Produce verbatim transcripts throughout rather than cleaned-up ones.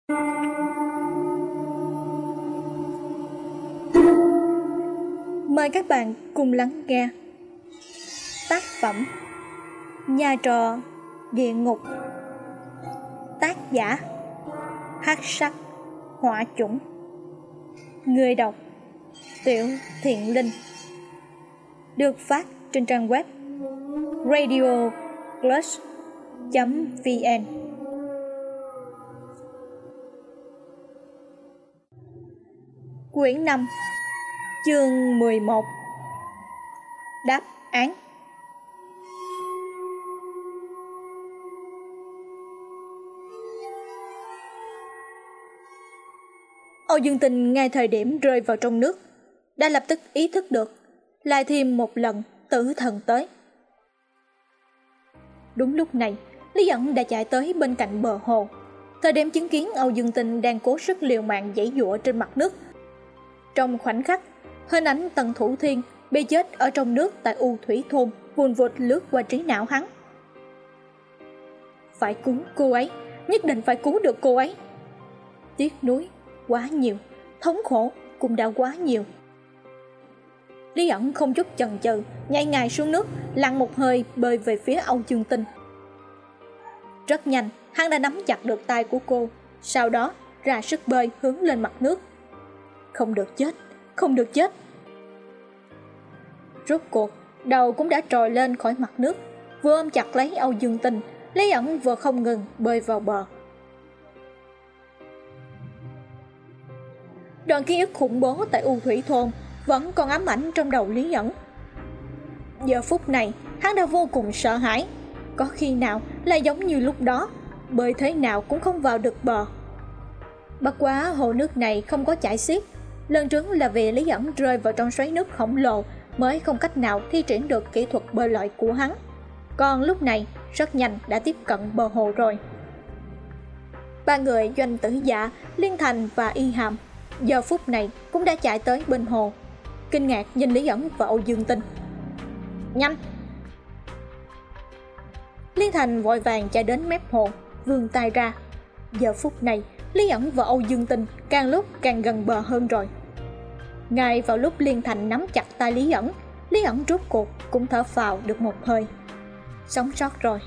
Mời các bạn cùng lắng nghe tác phẩm Nhà trọ địa ngục, tác giả Hắc Sắc Hỏa Chủng, người đọc Tiểu Thiện Linh, được phát trên trang web radio plus chấm vn. Quyển năm, chương mười một. Đáp án. Âu Dương Tình ngay thời điểm rơi vào trong nước đã lập tức ý thức được, lại thêm một lần tử thần tới. Đúng lúc này, Lý Dẫn đã chạy tới bên cạnh bờ hồ. Thời điểm chứng kiến Âu Dương Tình đang cố sức liều mạng giãy giụa trên mặt nước. Trong khoảnh khắc, hình ảnh Tần Thủ Thiên bị chết ở trong nước tại U Thủy Thôn vùn vụt lướt qua trí não hắn. Phải cứu cô ấy, nhất định phải cứu được cô ấy. Tiếc nuối quá nhiều, thống khổ cũng đã quá nhiều. Lý Ẩn không chút chần chừ nhảy ngay xuống nước, lặn một hơi bơi về phía Âu Dương Tình. Rất nhanh, hắn đã nắm chặt được tay của cô, sau đó ra sức bơi hướng lên mặt nước. Không được chết, không được chết. Rốt cuộc, đầu cũng đã trồi lên khỏi mặt nước, vừa ôm chặt lấy Âu Dương Tình, Lý Ẩn vừa không ngừng bơi vào bờ. Đoạn ký ức khủng bố tại U Thủy Thôn vẫn còn ám ảnh trong đầu Lý Ẩn. Giờ phút này, hắn đã vô cùng sợ hãi. Có khi nào là giống như lúc đó, bơi thế nào cũng không vào được bờ. Bất quá hồ nước này không có chảy xiết. Lần trước là vì Lý Ẩn rơi vào trong xoáy nước khổng lồ mới không cách nào thi triển được kỹ thuật bơi lội của hắn. Còn lúc này, rất nhanh đã tiếp cận bờ hồ rồi. Ba người Doanh Tử Dạ, Liên Thành và Y Hàm giờ phút này cũng đã chạy tới bên hồ, kinh ngạc nhìn Lý Ẩn và Âu Dương Tình. Nhanh! Liên Thành vội vàng chạy đến mép hồ, vươn tay ra. Giờ phút này, Lý Ẩn và Âu Dương Tình càng lúc càng gần bờ hơn rồi. Ngay vào lúc Liên Thành nắm chặt tay Lý Ẩn, Lý Ẩn rốt cuộc cũng thở phào được một hơi. Sống sót rồi.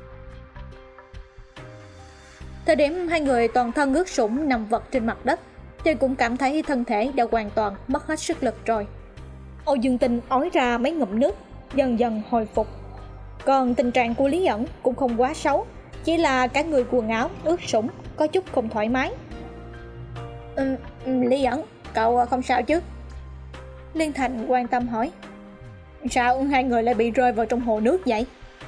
Thời điểm hai người toàn thân ướt sũng nằm vật trên mặt đất, thì cũng cảm thấy thân thể đã hoàn toàn mất hết sức lực rồi. Âu Dương Tình ói ra mấy ngụm nước, dần dần hồi phục. Còn tình trạng của Lý Ẩn cũng không quá xấu, chỉ là cả người quần áo ướt sũng, có chút không thoải mái. Ừ, Lý Ẩn, cậu không sao chứ? Liên Thành quan tâm hỏi. Sao hai người lại bị rơi vào trong hồ nước vậy?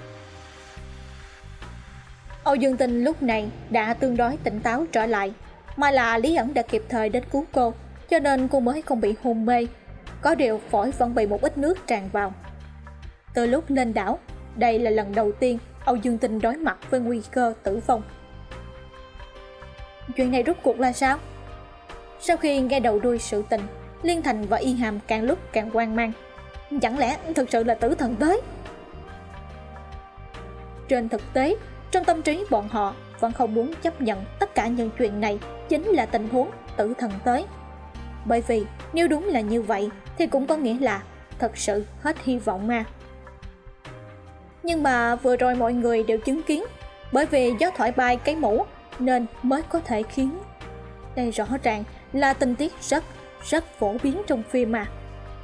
Âu Dương Tình lúc này đã tương đối tỉnh táo trở lại, mà là Lý Ẩn đã kịp thời đến cứu cô, cho nên cô mới không bị hôn mê. Có điều phổi vẫn bị một ít nước tràn vào. Từ lúc lên đảo, đây là lần đầu tiên Âu Dương Tình đối mặt với nguy cơ tử vong. Chuyện này rốt cuộc là sao? Sau khi nghe đầu đuôi sự tình, Liên Thành và Y Hàm càng lúc càng hoang mang. Chẳng lẽ thực sự là tử thần tới? Trên thực tế, trong tâm trí bọn họ vẫn không muốn chấp nhận tất cả những chuyện này chính là tình huống tử thần tới. Bởi vì nếu đúng là như vậy thì cũng có nghĩa là thật sự hết hy vọng mà. Nhưng mà vừa rồi mọi người đều chứng kiến, bởi vì gió thổi bay cái mũ nên mới có thể khiến. Đây rõ ràng là tình tiết rất, rất phổ biến trong phim mà.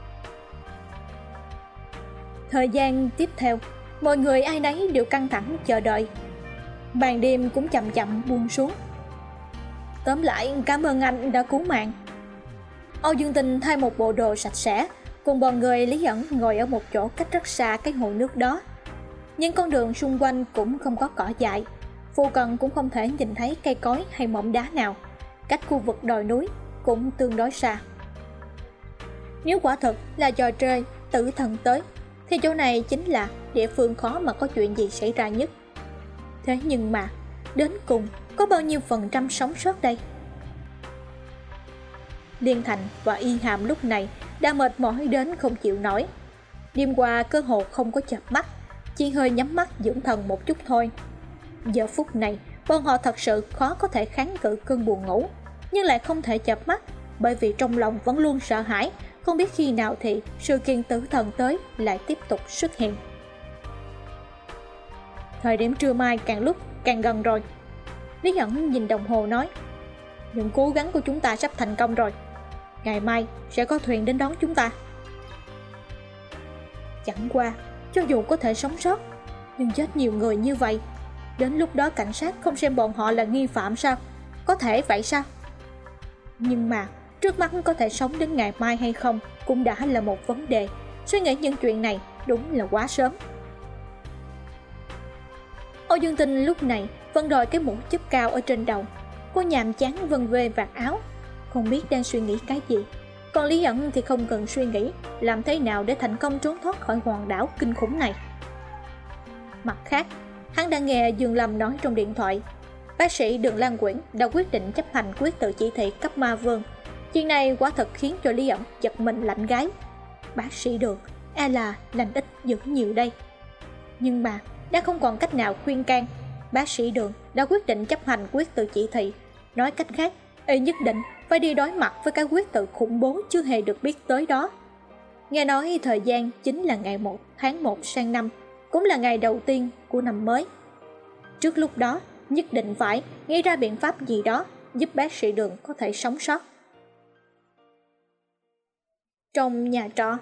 Thời gian tiếp theo, mọi người ai nấy đều căng thẳng chờ đợi. Màn đêm cũng chậm chậm buông xuống. Tóm lại, cảm ơn anh đã cứu mạng. Âu Dương Tình thay một bộ đồ sạch sẽ, cùng bọn người Lý Ẩn ngồi ở một chỗ cách rất xa cái hồ nước đó. Những con đường xung quanh cũng không có cỏ dại, phụ cận cũng không thể nhìn thấy cây cối hay mỏm đá nào, cách khu vực đồi núi cũng tương đối xa. Nếu quả thật là trò chơi tử thần tới, thì chỗ này chính là địa phương khó mà có chuyện gì xảy ra nhất. Thế nhưng mà, đến cùng có bao nhiêu phần trăm sống sót đây? Liên Thành và Y Hàm lúc này đã mệt mỏi đến không chịu nổi. Đêm qua cơ hồ không có chợp mắt, chỉ hơi nhắm mắt dưỡng thần một chút thôi. Giờ phút này, bọn họ thật sự khó có thể kháng cự cơn buồn ngủ, nhưng lại không thể chợp mắt, bởi vì trong lòng vẫn luôn sợ hãi, không biết khi nào thì sự kiện tử thần tới lại tiếp tục xuất hiện. Thời điểm trưa mai càng lúc càng gần rồi. Lý Ẩn nhìn đồng hồ nói, những cố gắng của chúng ta sắp thành công rồi. Ngày mai sẽ có thuyền đến đón chúng ta. Chẳng qua, cho dù có thể sống sót, nhưng chết nhiều người như vậy, đến lúc đó cảnh sát không xem bọn họ là nghi phạm sao? Có thể vậy sao? Nhưng mà trước mắt có thể sống đến ngày mai hay không cũng đã là một vấn đề. Suy nghĩ những chuyện này đúng là quá sớm. Âu Dương Tinh lúc này vẫn đội cái mũ chớp cao ở trên đầu. Cô nhàm chán vân vê vạt áo, không biết đang suy nghĩ cái gì. Còn Lý Ẩn thì không cần suy nghĩ làm thế nào để thành công trốn thoát khỏi hòn đảo kinh khủng này. Mặt khác, hắn đã nghe Dương Lâm nói trong điện thoại, bác sĩ Đường Lan Quyển đã quyết định chấp hành quyết tự chỉ thị cấp ma vương. Chuyện này quả thật khiến cho Lý Ẩn giật mình lạnh gáy. Bác sĩ Đường e là lành ít dữ nhiều đây. Nhưng mà đã không còn cách nào khuyên can. Bác sĩ Đường đã quyết định chấp hành quyết tự chỉ thị. Nói cách khác, y nhất định phải đi đối mặt với cái quyết tự khủng bố chưa hề được biết tới đó. Nghe nói thời gian chính là ngày một tháng một sang năm, cũng là ngày đầu tiên của năm mới. Trước lúc đó, nhất định phải nghĩ ra biện pháp gì đó giúp bác sĩ Đường có thể sống sót. Trong nhà trọ,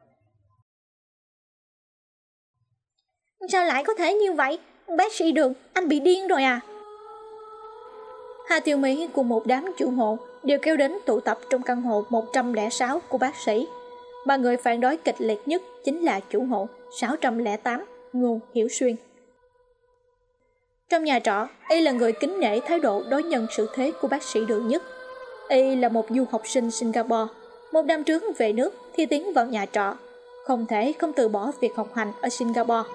sao lại có thể như vậy? Bác sĩ Đường, anh bị điên rồi à? Hà Tiêu Mỹ cùng một đám chủ hộ đều kéo đến tụ tập trong căn hộ một trăm lẻ sáu của bác sĩ. Mà người phản đối kịch liệt nhất chính là chủ hộ sáu trăm lẻ tám, Ngô Hiểu Xuyên. Trong nhà trọ, y là người kính nể thái độ đối nhân xử thế của bác sĩ Đường nhất. Y là một du học sinh Singapore, một năm trước về nước thì tiến vào nhà trọ, không thể không từ bỏ việc học hành ở Singapore.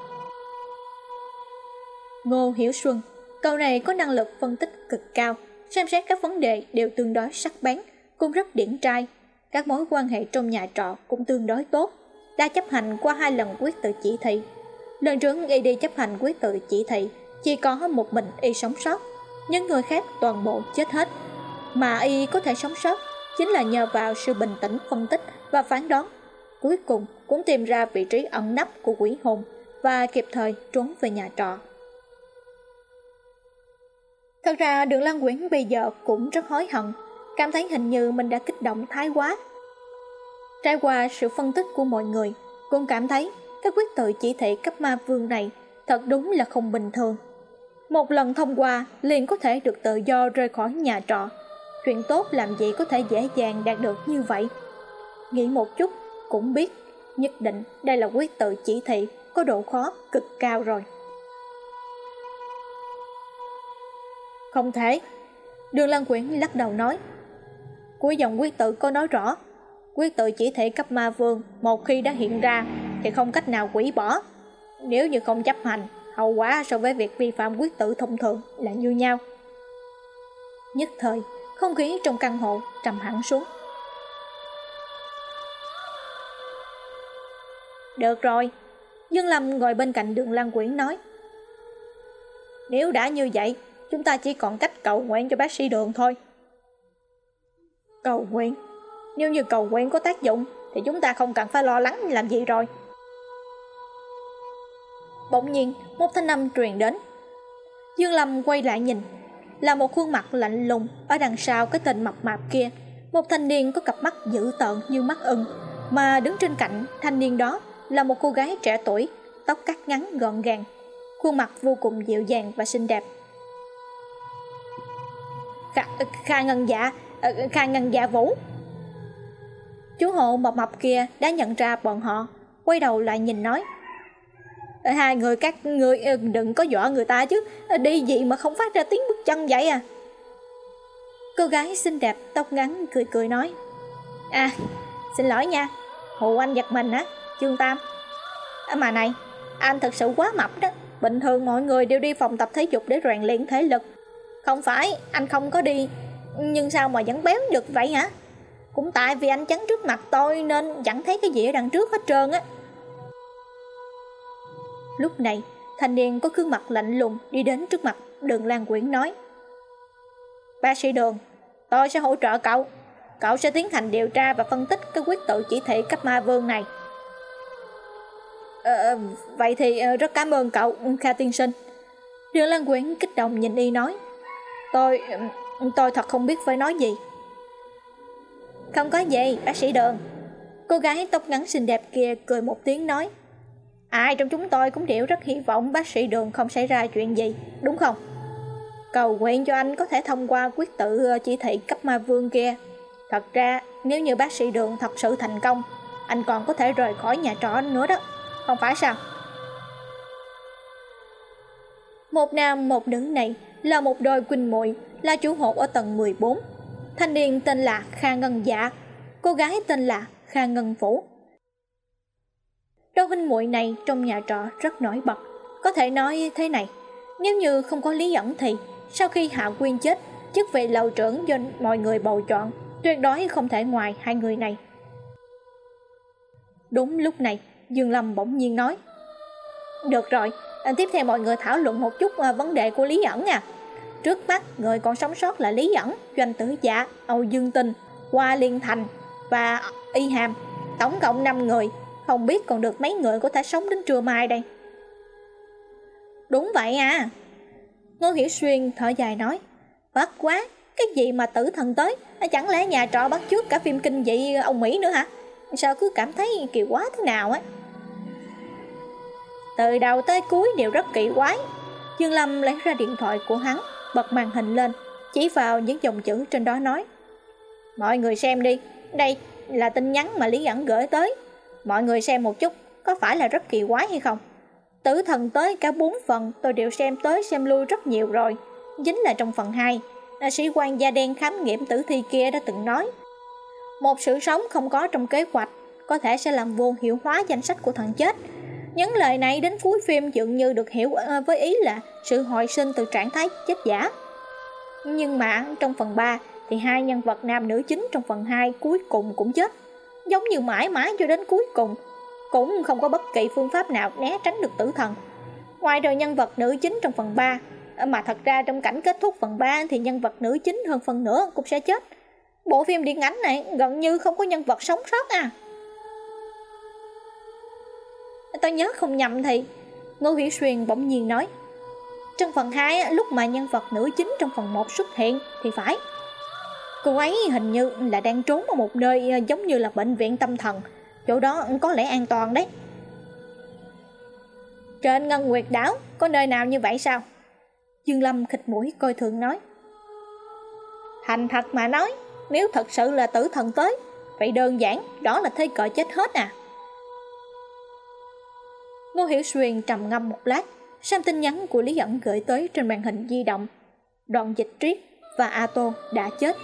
Ngô Hiểu Xuân, cậu này có năng lực phân tích cực cao, xem xét các vấn đề đều tương đối sắc bén, cũng rất điển trai. Các mối quan hệ trong nhà trọ cũng tương đối tốt, đã chấp hành qua hai lần quyết tự chỉ thị. Lần trước y đi chấp hành quyết tự chỉ thị, chỉ có một mình y sống sót, những người khác toàn bộ chết hết. Mà y có thể sống sót chính là nhờ vào sự bình tĩnh phân tích và phán đoán. Cuối cùng cũng tìm ra vị trí ẩn nấp của quỷ hồn và kịp thời trốn về nhà trọ. Thật ra Đường Lan Quyển bây giờ cũng rất hối hận, cảm thấy hình như mình đã kích động thái quá. Trải qua sự phân tích của mọi người, cũng cảm thấy cái quyết tự chỉ thị cấp ma vương này thật đúng là không bình thường. Một lần thông qua liền có thể được tự do rời khỏi nhà trọ. Chuyện tốt làm gì có thể dễ dàng đạt được như vậy. Nghĩ một chút cũng biết nhất định đây là quyết tự chỉ thị có độ khó cực cao rồi. Không thể. Đường Lan Quyển lắc đầu nói, cuối dòng quyết tự có nói rõ, quyết tự chỉ thị cấp ma vương một khi đã hiện ra thì không cách nào hủy bỏ. Nếu như không chấp hành, hậu quả so với việc vi phạm quyết tự thông thường là như nhau. Nhất thời, không khí trong căn hộ trầm hẳn xuống. Được rồi, Dương Lâm ngồi bên cạnh Đường Lan Quyển nói, nếu đã như vậy, chúng ta chỉ còn cách cầu nguyện cho bác sĩ Đường thôi. Cầu nguyện? Nếu như cầu nguyện có tác dụng thì chúng ta không cần phải lo lắng làm gì rồi. Bỗng nhiên một thanh âm truyền đến. Dương Lâm quay lại nhìn, là một khuôn mặt lạnh lùng ở đằng sau cái tên mập mạp kia. Một thanh niên có cặp mắt dữ tợn như mắt ưng, mà đứng trên cạnh thanh niên đó là một cô gái trẻ tuổi, tóc cắt ngắn gọn gàng, khuôn mặt vô cùng dịu dàng và xinh đẹp. Kha, Kha Ngân Dạ, Kha Ngân Dạ Vũ. Chú hộ mập mập kia đã nhận ra bọn họ, quay đầu lại nhìn nói, hai người các người đừng có dọa người ta chứ, đi gì mà không phát ra tiếng bước chân vậy à. Cô gái xinh đẹp tóc ngắn cười cười nói, à xin lỗi nha, hù anh giật mình á, Trương Tam. À, mà này, anh thật sự quá mập đó. Bình thường mọi người đều đi phòng tập thể dục để rèn luyện thể lực. Không phải anh không có đi, nhưng sao mà vẫn béo được vậy hả? Cũng tại vì anh chắn trước mặt tôi nên chẳng thấy cái gì ở đằng trước hết trơn á. Lúc này thanh niên có gương mặt lạnh lùng đi đến trước mặt Đường Lan Quyển nói: Bác sĩ Đường, tôi sẽ hỗ trợ cậu. Cậu sẽ tiến hành điều tra và phân tích cái quyết tự chỉ thị cấp ma vương này. Ờ, vậy thì rất cảm ơn cậu, Kha tiên sinh. Đường Lan Quyển kích động nhìn y nói: Tôi, tôi thật không biết phải nói gì. Không có gì, bác sĩ Đường. Cô gái tóc ngắn xinh đẹp kia cười một tiếng nói: Ai trong chúng tôi cũng đều rất hy vọng bác sĩ Đường không xảy ra chuyện gì, đúng không? Cầu nguyện cho anh có thể thông qua quyết tự chỉ thị cấp ma vương kia. Thật ra, nếu như bác sĩ Đường thật sự thành công, anh còn có thể rời khỏi nhà trọ nữa đó, không phải sao? Một nam một nữ này là một đôi huynh muội, là chủ hộ ở tầng mười bốn. Thanh niên tên là Kha Ngân Dạ, cô gái tên là Kha Ngân Vũ. Đôi huynh muội này trong nhà trọ rất nổi bật. Có thể nói thế này, nếu như không có Lý Ẩn thì sau khi Hạ Quyên chết, chức vị lầu trưởng do mọi người bầu chọn tuyệt đối không thể ngoài hai người này. Đúng lúc này, Dương Lâm bỗng nhiên nói: Được rồi, tiếp theo mọi người thảo luận một chút vấn đề của Lý Ẩn à. Trước mắt, người còn sống sót là Lý Ẩn, Doanh Tử Dạ, Âu Dương Tinh, Hoa Liên Thành và Y Hàm. Tổng cộng năm người, không biết còn được mấy người có thể sống đến trưa mai đây. Đúng vậy à. Ngô Hiểu Xuyên thở dài nói: Bất quá, cái gì mà tử thần tới, chẳng lẽ nhà trọ bắt chước cả phim kinh dị ông Mỹ nữa hả? Sao cứ cảm thấy kỳ quá thế nào á? Từ đầu tới cuối đều rất kỳ quái. Dương Lâm lấy ra điện thoại của hắn, bật màn hình lên, chỉ vào những dòng chữ trên đó nói: Mọi người xem đi, đây là tin nhắn mà Lý Ẩn gửi tới. Mọi người xem một chút, có phải là rất kỳ quái hay không? Tử thần tới cả bốn phần, tôi đều xem tới xem lui rất nhiều rồi. Chính là trong phần hai, sĩ quan da đen khám nghiệm tử thi kia đã từng nói, một sự sống không có trong kế hoạch có thể sẽ làm vô hiệu hóa danh sách của thần chết. Những lời này đến cuối phim dường như được hiểu với ý là sự hồi sinh từ trạng thái chết giả. Nhưng mà trong phần ba thì hai nhân vật nam nữ chính trong phần hai cuối cùng cũng chết, giống như mãi mãi cho đến cuối cùng cũng không có bất kỳ phương pháp nào né tránh được tử thần. Ngoài đời nhân vật nữ chính trong phần ba, mà thật ra trong cảnh kết thúc phần ba thì nhân vật nữ chính hơn phần nữa cũng sẽ chết. Bộ phim điện ảnh này gần như không có nhân vật sống sót à. Tôi nhớ không nhầm thì Ngô Hiểu Xuyên bỗng nhiên nói: Trong phần hai, lúc mà nhân vật nữ chính trong phần một xuất hiện thì phải. Cô ấy hình như là đang trốn ở một nơi giống như là bệnh viện tâm thần, chỗ đó có lẽ an toàn đấy. Trên Ngân Nguyệt đảo có nơi nào như vậy sao? Dương Lâm khịt mũi coi thường nói: Thành thật mà nói, nếu thật sự là tử thần tới, vậy đơn giản đó là thế cờ chết hết à. Ngô Hiểu Xuyên trầm ngâm một lát, xem tin nhắn của Lý Ẩn gửi tới trên màn hình di động. Đoạn Dịch Triết và A Tô đã chết.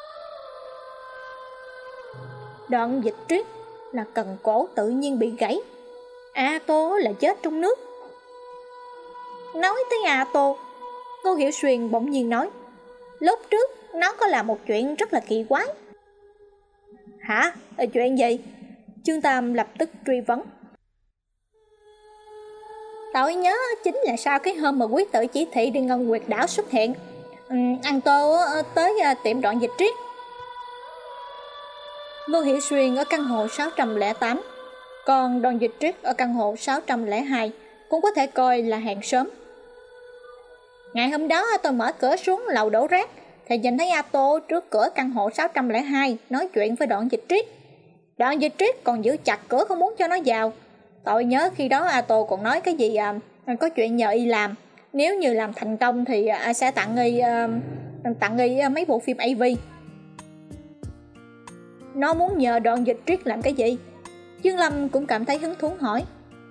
Đoạn Dịch Triết là cần cổ tự nhiên bị gãy, A Tô là chết trong nước. Nói tới A Tô, Ngô Hiểu Xuyên bỗng nhiên nói: Lúc trước nó có làm một chuyện rất là kỳ quái. Hả? Chuyện gì? Trương Tam lập tức truy vấn. Tôi nhớ chính là sau cái hôm mà quyết tự chỉ thị đi Ngân Nguyệt đảo xuất hiện, ừ, An Tô tới tiệm Đoạn Dịch Triết. Ngô Hiểu Xuyên ở căn hộ sáu không tám, còn Đoạn Dịch Triết ở căn hộ sáu không hai, cũng có thể coi là hàng xóm. Ngày hôm đó tôi mở cửa xuống lầu đổ rác thì nhìn thấy A Tô trước cửa căn hộ sáu không hai nói chuyện với Đoạn Dịch Triết. Đoạn Dịch Triết còn giữ chặt cửa không muốn cho nó vào. Tôi nhớ khi đó A Tô còn nói cái gì à, có chuyện nhờ y làm, nếu như làm thành công thì à, sẽ tặng y à, tặng y mấy bộ phim a vê. Nó muốn nhờ Đoạn Dịch Triết làm cái gì? Dương Lâm cũng cảm thấy hứng thú hỏi.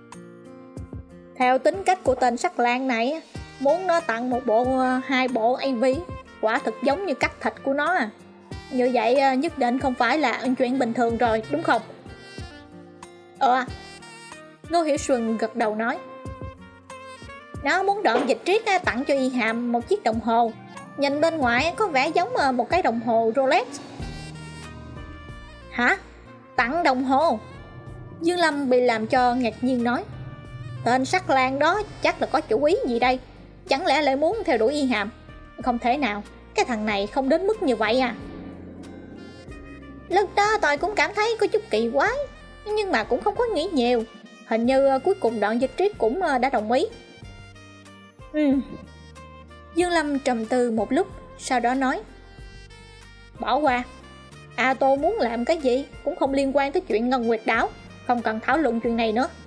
Theo tính cách của tên Sắc Lang này, muốn nó tặng một bộ hai bộ a vê quả thực giống như cắt thịt của nó à. Như vậy nhất định không phải là chuyện bình thường rồi, đúng không? Ờ. Ngô Hiểu Xuân gật đầu nói: Nó muốn Đoạn Dịch Triết tặng cho Y Hàm một chiếc đồng hồ, nhìn bên ngoài có vẻ giống một cái đồng hồ Rolex. Hả? Tặng đồng hồ? Dương Lâm bị làm cho ngạc nhiên nói: Tên Sắc Lang đó chắc là có chủ ý gì đây? Chẳng lẽ lại muốn theo đuổi Y Hàm? Không thể nào, cái thằng này không đến mức như vậy à. Lúc đó tôi cũng cảm thấy có chút kỳ quái, nhưng mà cũng không có nghĩ nhiều. Hình như cuối cùng Đoạn Dịch Triết cũng đã đồng ý. Ừ. Dương Lâm trầm tư một lúc, sau đó nói: bỏ qua. A Tô muốn làm cái gì cũng không liên quan tới chuyện Ngân Nguyệt Đảo, không cần thảo luận chuyện này nữa.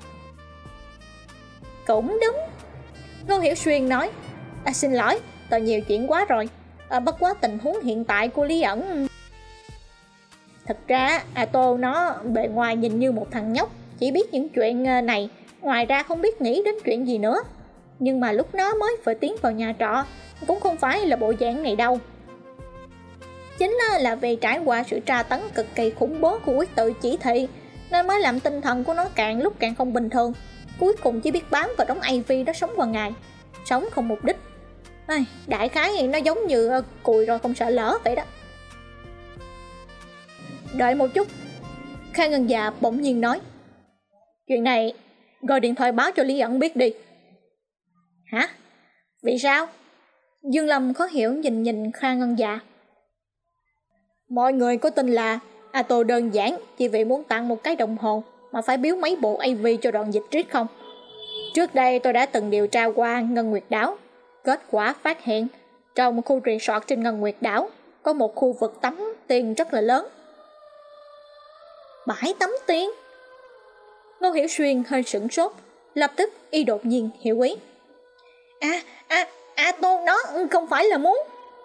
Cũng đúng. Ngô Hiểu Xuyên nói: à, xin lỗi, tôi nhiều chuyện quá rồi. À, bất quá tình huống hiện tại của Lý ẩn. Thật ra A Tô nó bề ngoài nhìn như một thằng nhóc, chỉ biết những chuyện này, ngoài ra không biết nghĩ đến chuyện gì nữa. Nhưng mà lúc nó mới vừa tiến vào nhà trọ cũng không phải là bộ dạng này đâu. Chính là vì trải qua sự tra tấn cực kỳ khủng bố của quyết tự chỉ thị, nên mới làm tinh thần của nó càng lúc càng không bình thường. Cuối cùng chỉ biết bám vào đống a vê đó sống qua ngày, sống không mục đích. Ai, đại khái thì nó giống như cùi rồi không sợ lỡ vậy đó. Đợi một chút. Khang Ngân Dạ bỗng nhiên nói: chuyện này gọi điện thoại báo cho Lý ẩn biết đi. Hả? Vì sao? Dương Lâm khó hiểu nhìn nhìn Khang Ngân Dạ. Mọi người có tin là A Tô đơn giản chỉ vì muốn tặng một cái đồng hồ mà phải biếu mấy bộ a vê cho Đoạn Dịch Triết không? Trước đây tôi đã từng điều tra qua Ngân Nguyệt Đảo. Kết quả phát hiện trong một khu resort trên Ngân Nguyệt Đảo có một khu vực tắm tiền rất là lớn. Bãi tắm tiền? Ngô Hiểu Xuyên hơi sửng sốt, lập tức y đột nhiên hiểu ý. À, à, A Tô nó không phải là muốn.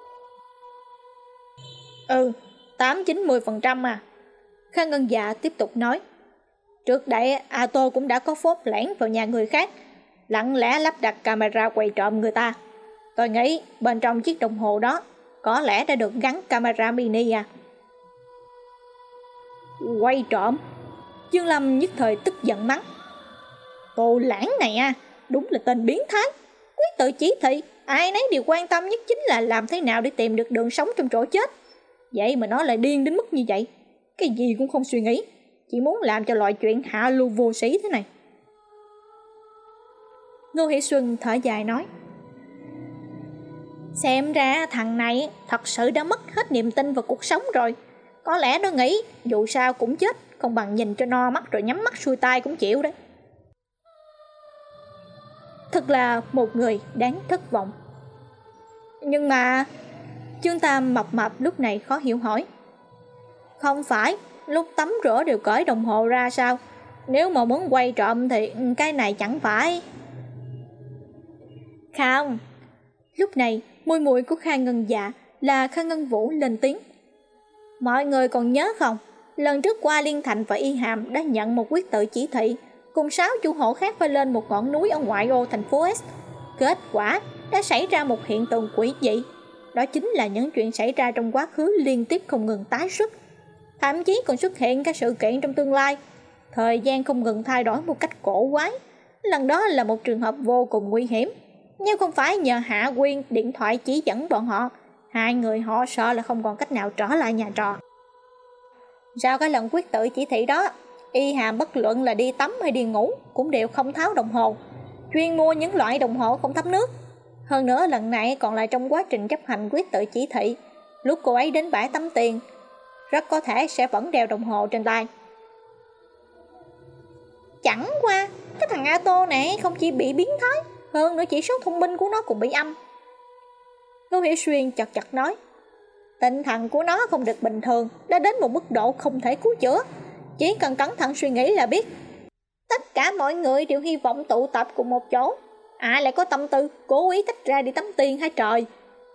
Ừ, tám chín mươi phần trăm à. Khang Ngân Dạ tiếp tục nói: trước đây A Tô cũng đã có phốt lẻn vào nhà người khác, lặng lẽ lắp đặt camera quay trộm người ta. Tôi nghĩ bên trong chiếc đồng hồ đó có lẽ đã được gắn camera mini à. Quay trộm? Dương Lâm nhất thời tức giận mắng: Tô Lãng này à, đúng là tên biến thái. Quyết tự chỉ thị, ai nấy đều quan tâm nhất chính là làm thế nào để tìm được đường sống trong chỗ chết. Vậy mà nó lại điên đến mức như vậy, cái gì cũng không suy nghĩ, chỉ muốn làm cho loại chuyện hạ lưu vô sĩ thế này. Ngô Hiểu Xuân thở dài nói: xem ra thằng này thật sự đã mất hết niềm tin vào cuộc sống rồi. Có lẽ nó nghĩ dù sao cũng chết, không bằng nhìn cho no mắt rồi nhắm mắt xuôi tai cũng chịu đấy. Thật là một người đáng thất vọng. Nhưng mà Trương Tam mập mập lúc này khó hiểu hỏi: không phải lúc tắm rửa đều cởi đồng hồ ra sao? Nếu mà muốn quay trộm thì cái này chẳng phải. Không. Lúc này mùi mùi của Khang Ngân Dạ là Khang Ngân Vũ lên tiếng: mọi người còn nhớ không, lần trước qua Liên Thành và Y Hàm đã nhận một quyết tự chỉ thị cùng sáu chủ hộ khác phải lên một ngọn núi ở ngoại ô thành phố S. Kết quả đã xảy ra một hiện tượng quỷ dị. Đó chính là những chuyện xảy ra trong quá khứ liên tiếp không ngừng tái xuất, thậm chí còn xuất hiện các sự kiện trong tương lai. Thời gian không ngừng thay đổi một cách cổ quái. Lần đó là một trường hợp vô cùng nguy hiểm. Nếu không phải nhờ Hạ Quyên điện thoại chỉ dẫn bọn họ, hai người họ sợ là không còn cách nào trở lại nhà trọ. Sau cái lần quyết tự chỉ thị đó, Y Hàm bất luận là đi tắm hay đi ngủ cũng đều không tháo đồng hồ, chuyên mua những loại đồng hồ không thấm nước. Hơn nữa lần này còn lại trong quá trình chấp hành quyết tự chỉ thị, lúc cô ấy đến bãi tắm tiền, rất có thể sẽ vẫn đeo đồng hồ trên tay. Chẳng qua cái thằng A Tô này không chỉ bị biến thái, hơn nữa chỉ số thông minh của nó cũng bị âm. Ngô Hiểu Xuyên chật chật nói: tinh thần của nó không được bình thường, đã đến một mức độ không thể cứu chữa. Chỉ cần cẩn thận suy nghĩ là biết. Tất cả mọi người đều hy vọng tụ tập cùng một chỗ, ai lại có tâm tư cố ý tách ra đi tắm tiền hả trời.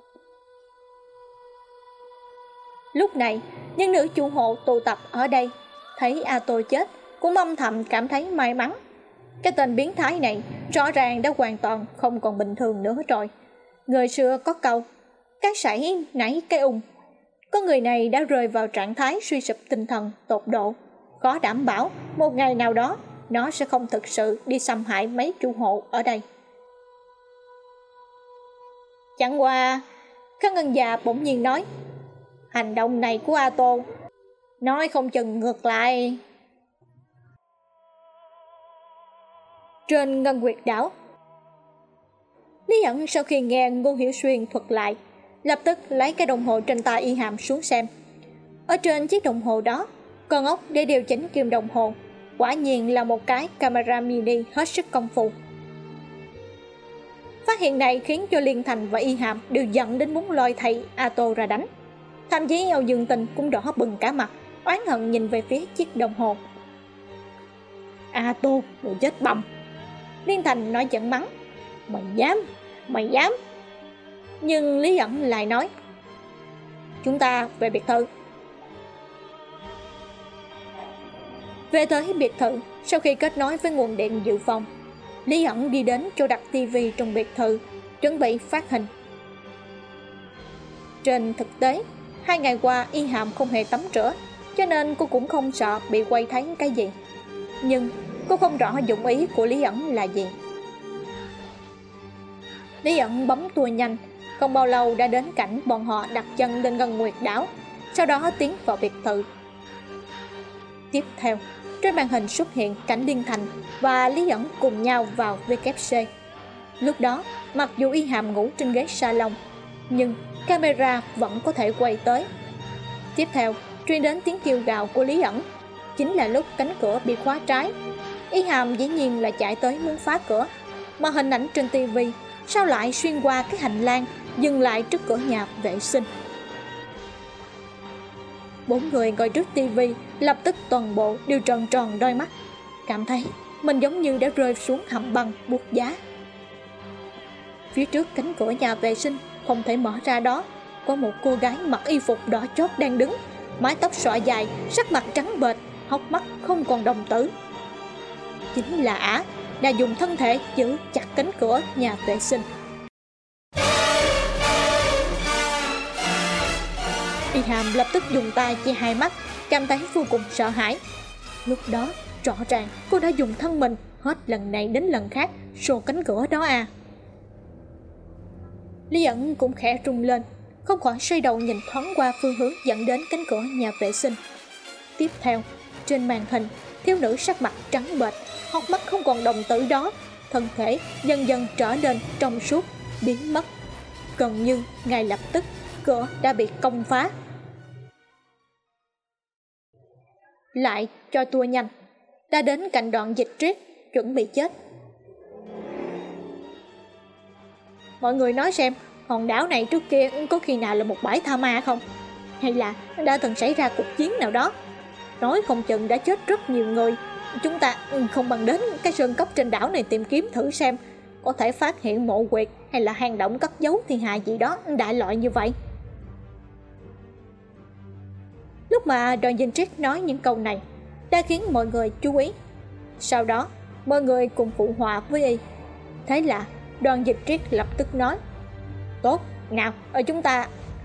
Lúc này những nữ chủ hộ tụ tập ở đây thấy A Tô chết cũng âm thầm cảm thấy may mắn. Cái tên biến thái này rõ ràng đã hoàn toàn không còn bình thường nữa rồi. Người xưa có câu cái sảy nảy cái ung. Có người này đã rơi vào trạng thái suy sụp tinh thần tột độ, khó đảm bảo một ngày nào đó nó sẽ không thực sự đi xâm hại mấy chủ hộ ở đây. Chẳng qua Khang Ngân Dạ bỗng nhiên nói: hành động này của A Tô nói không chừng ngược lại. Trên Ngân Nguyệt Đảo, Lý Ẩn sau khi nghe Ngô Hiểu Xuyên thuật lại, lập tức lấy cái đồng hồ trên tay Y Hàm xuống xem. Ở trên chiếc đồng hồ đó, con ốc để điều chỉnh kim đồng hồ, quả nhiên là một cái camera mini hết sức công phu. Phát hiện này khiến cho Liên Thành và Y Hàm đều giận đến muốn lôi thầy Ato ra đánh. Thậm chí Âu Dương Tình cũng đỏ bừng cả mặt, oán hận nhìn về phía chiếc đồng hồ. Ato, đồ chết bầm! Liên Thành nói giận mắng. Mày dám, mày dám! Nhưng Lý Ẩn lại nói, chúng ta về biệt thự. Về tới biệt thự, sau khi kết nối với nguồn điện dự phòng, Lý Ẩn đi đến chỗ đặt tivi trong biệt thự, chuẩn bị phát hình. Trên thực tế, hai ngày qua Y Hàm không hề tắm rửa, cho nên cô cũng không sợ bị quay thấy cái gì. Nhưng cô không rõ dụng ý của Lý Ẩn là gì. Lý Ẩn bấm tua nhanh, không bao lâu đã đến cảnh bọn họ đặt chân lên Ngân Nguyệt đảo, sau đó tiến vào biệt thự. Tiếp theo, trên màn hình xuất hiện cảnh Liên Thành và Lý Ẩn cùng nhau vào vê kép xê. Lúc đó, mặc dù Y Hàm ngủ trên ghế salon, nhưng camera vẫn có thể quay tới. Tiếp theo, truyền đến tiếng kêu gào của Lý Ẩn. Chính là lúc cánh cửa bị khóa trái. Y Hàm dĩ nhiên là chạy tới muốn phá cửa, mà hình ảnh trên tivi sao lại xuyên qua cái hành lang, dừng lại trước cửa nhà vệ sinh. Bốn người ngồi trước tivi lập tức toàn bộ đều tròn tròn đôi mắt, cảm thấy mình giống như đã rơi xuống hầm băng buốt giá. Phía trước cánh cửa nhà vệ sinh không thể mở ra đó, có một cô gái mặc y phục đỏ chót đang đứng, mái tóc xõa dài, sắc mặt trắng bệch, hốc mắt không còn đồng tử. Chính là ả đã dùng thân thể giữ chặt cánh cửa nhà vệ sinh. Y Hàm lập tức dùng tay che hai mắt, cảm thấy vô cùng sợ hãi. Lúc đó rõ ràng cô đã dùng thân mình hết lần này đến lần khác xô cánh cửa đó à. Lý Ẩn cũng khẽ rung lên, không khỏi xoay đầu nhìn thoáng qua phương hướng dẫn đến cánh cửa nhà vệ sinh. Tiếp theo, trên màn hình, thiếu nữ sắc mặt trắng bệch, hốc mắt không còn đồng tử đó, thân thể dần dần trở nên trong suốt, biến mất. Gần như ngay lập tức, cửa đã bị công phá. Lại cho tua nhanh, đã đến cạnh đoạn Dịch Triết chuẩn bị chết. Mọi người nói xem, hòn đảo này trước kia có khi nào là một bãi tha ma không? Hay là đã từng xảy ra cuộc chiến nào đó? Nói không chừng đã chết rất nhiều người. Chúng ta không bằng đến cái sơn cốc trên đảo này tìm kiếm thử xem, có thể phát hiện mộ quyệt hay là hang động cất giấu thiên hạ gì đó đại loại như vậy. Lúc mà Đoàn Dinh Triết nói những câu này đã khiến mọi người chú ý. Sau đó mọi người cùng phụ họa với y. Thế là Đoàn Dịch Triết lập tức nói, tốt, nào, ở chúng ta.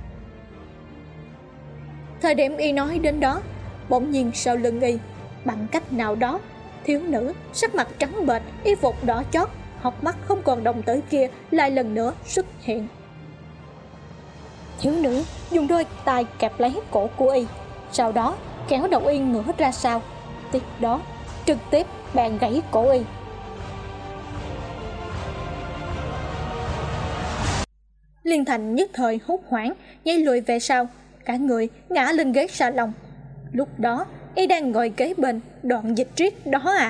Thời điểm y nói đến đó, bỗng nhiên sau lưng y, bằng cách nào đó, thiếu nữ sắc mặt trắng bệch, y phục đỏ chót, hốc mắt không còn đồng tử kia lại lần nữa xuất hiện. Thiếu nữ dùng đôi tay kẹp lấy cổ của y, sau đó kéo đầu y ngửa ra sau, tiếp đó trực tiếp bèn gãy cổ y. Liên Thành nhất thời hốt hoảng, nhảy lùi về sau, cả người ngã lên ghế salon. Lúc đó y đang ngồi kế bên Đoạn Dịch Triết đó à.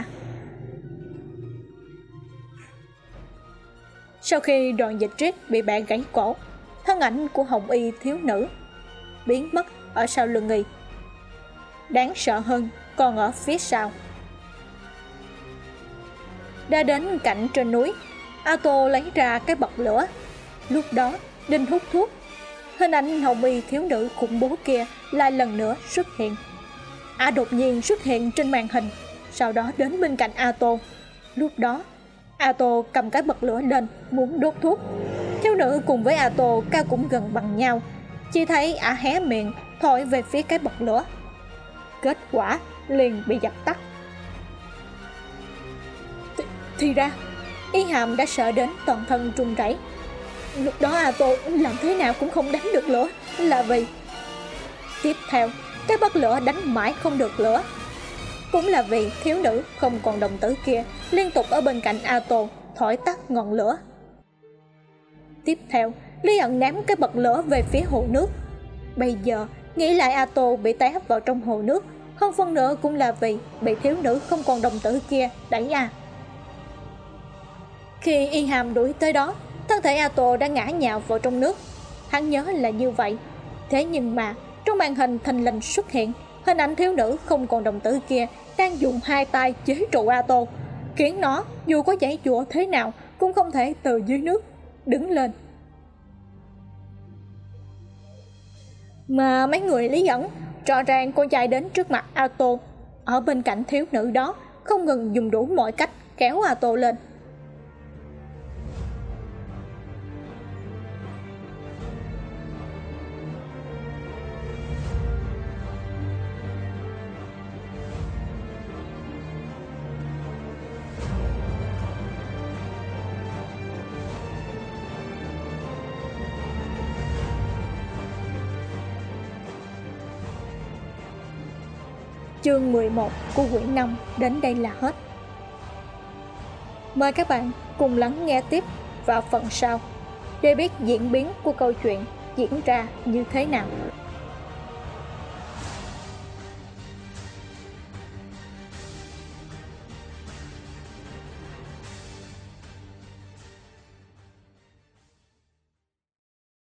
Sau khi Đoạn Dịch Triết bị bẻ gãy cổ, thân ảnh của hồng y thiếu nữ biến mất ở sau lưng y. Đáng sợ hơn còn ở phía sau. Đã đến cạnh trên núi, Ato lấy ra cái bật lửa. Lúc đó định hút thuốc, hình ảnh hồng y thiếu nữ khủng bố kia lại lần nữa xuất hiện. Ả đột nhiên xuất hiện trên màn hình, sau đó đến bên cạnh Ato. Lúc đó Ato cầm cái bật lửa lên muốn đốt thuốc. Thiếu nữ cùng với Ato cao cũng gần bằng nhau, chỉ thấy Ả hé miệng thổi về phía cái bật lửa. Kết quả liền bị dập tắt. Th thì ra Y Hàm đã sợ đến toàn thân run rẩy. Lúc đó Ato làm thế nào cũng không đánh được lửa, là vì tiếp theo cái bật lửa đánh mãi không được lửa. Cũng là vì thiếu nữ không còn đồng tử kia liên tục ở bên cạnh Ato thổi tắt ngọn lửa. Tiếp theo, Lý ẩn ném cái bật lửa về phía hồ nước. Bây giờ, nghĩ lại Ato bị té vào trong hồ nước, hơn phân nửa cũng là vì bị thiếu nữ không còn đồng tử kia đẩy à. Khi Y Hàm đuổi tới đó, thân thể Ato đã ngã nhào vào trong nước. Hắn nhớ là như vậy. Thế nhưng mà, trong màn hình thình lình xuất hiện hình ảnh thiếu nữ không còn đồng tử kia đang dùng hai tay chế trụ Ato, khiến nó dù có giãy giụa thế nào cũng không thể từ dưới nước đứng lên. Mà mấy người Lý ẩn rõ ràng cô chạy đến trước mặt Ato, ở bên cạnh thiếu nữ đó, không ngừng dùng đủ mọi cách kéo Ato lên. Chương mười một của quyển năm đến đây là hết. Mời các bạn cùng lắng nghe tiếp vào phần sau để biết diễn biến của câu chuyện diễn ra như thế nào.